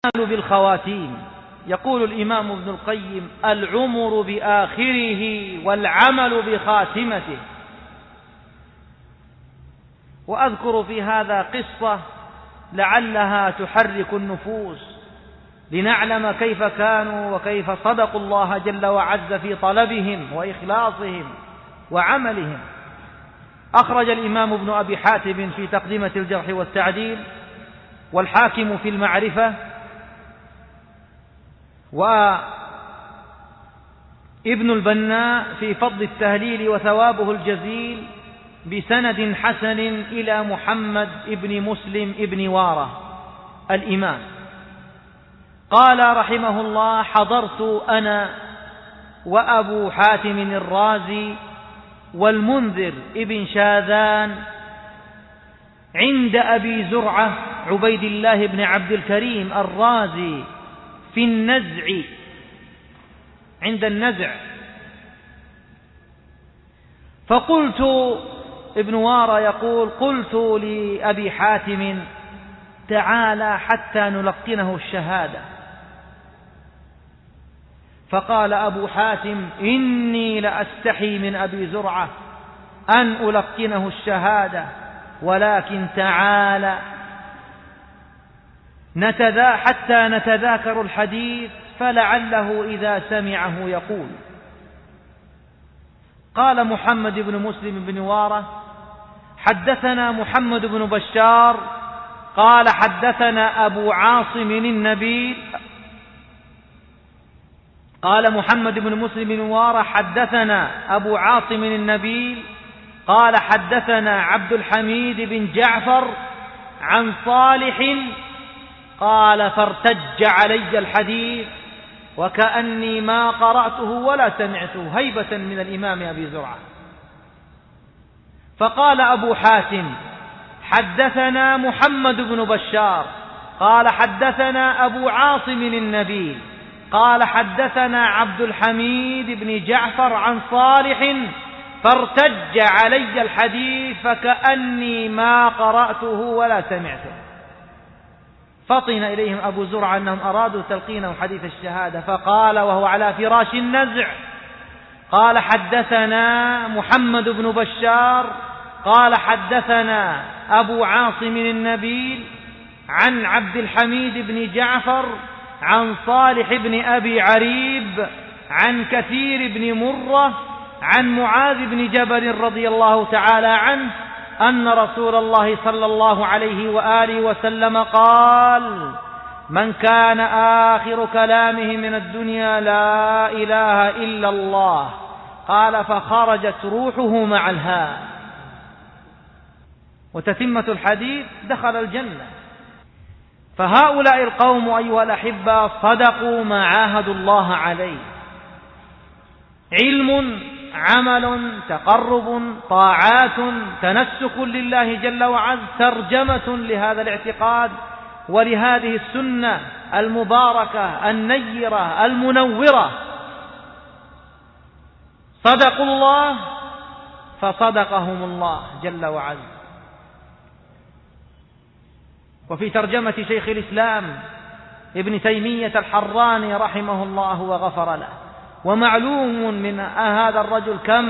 بالخواتيم. يقول الإمام ابن القيم: العمر بآخره والعمل بخاتمته. وأذكر في هذا قصة لعلها تحرك النفوس لنعلم كيف كانوا وكيف صدقوا الله جل وعز في طلبهم وإخلاصهم وعملهم. أخرج الإمام ابن أبي حاتم في تقدمة الجرح والتعديل، والحاكم في المعرفة، وابن البناء في فضل التهليل وثوابه الجزيل بسند حسن إلى محمد ابن مسلم ابن وارة الإمام، قال رحمه الله: حضرت أنا وأبو حاتم الرازي والمنذر ابن شاذان عند أبي زرعة عبيد الله بن عبد الكريم الرازي في النزع، عند النزع. فقلت، ابن وارة يقول: قلت لأبي حاتم: تعالى حتى نلقنه الشهادة. فقال أبو حاتم: إني لأستحي من أبي زرعة أن ألقنه الشهادة، ولكن تعالى حتى نتذاكر الحديث، فلعله إذا سمعه يقول. قال محمد بن مسلم بن وارة: حدثنا محمد بن بشار قال حدثنا أبو عاصم النبيل. قال محمد بن مسلم بن وارة: حدثنا أبو عاصم النبيل قال حدثنا عبد الحميد بن جعفر عن صالح قال: فارتج علي الحديث وكأني ما قرأته ولا سمعته، هيبة من الإمام أبي زرعة. فقال أبو حاتم: حدثنا محمد بن بشار قال حدثنا أبو عاصم النبيل قال حدثنا عبد الحميد بن جعفر عن صالح، فارتج علي الحديث فكأني ما قرأته ولا سمعته. فطن إليهم أبو زرعة أنهم أرادوا تلقينه حديث الشهادة، فقال وهو على فراش النزع: قال حدثنا محمد بن بشار قال حدثنا أبو عاصم النبيل عن عبد الحميد بن جعفر عن صالح بن أبي عريب عن كثير بن مرة عن معاذ بن جبل رضي الله تعالى عنه أن رسول الله صلى الله عليه وآله وسلم قال: من كان آخر كلامه من الدنيا لا إله إلا الله، قال: فخرجت روحه مع الهاء. وتتمة الحديث: دخل الجنة. فهؤلاء القوم أيها الأحبة صدقوا ما عاهدوا الله عليه: علم، عمل، تقرب، طاعات، تنسك لله جل وعز، ترجمة لهذا الاعتقاد ولهذه السنة المباركة النيرة المنورة. صدقوا الله فصدقهم الله جل وعز. وفي ترجمة شيخ الإسلام ابن تيمية الحراني رحمه الله وغفر له: ومعلوم من هذا الرجل كم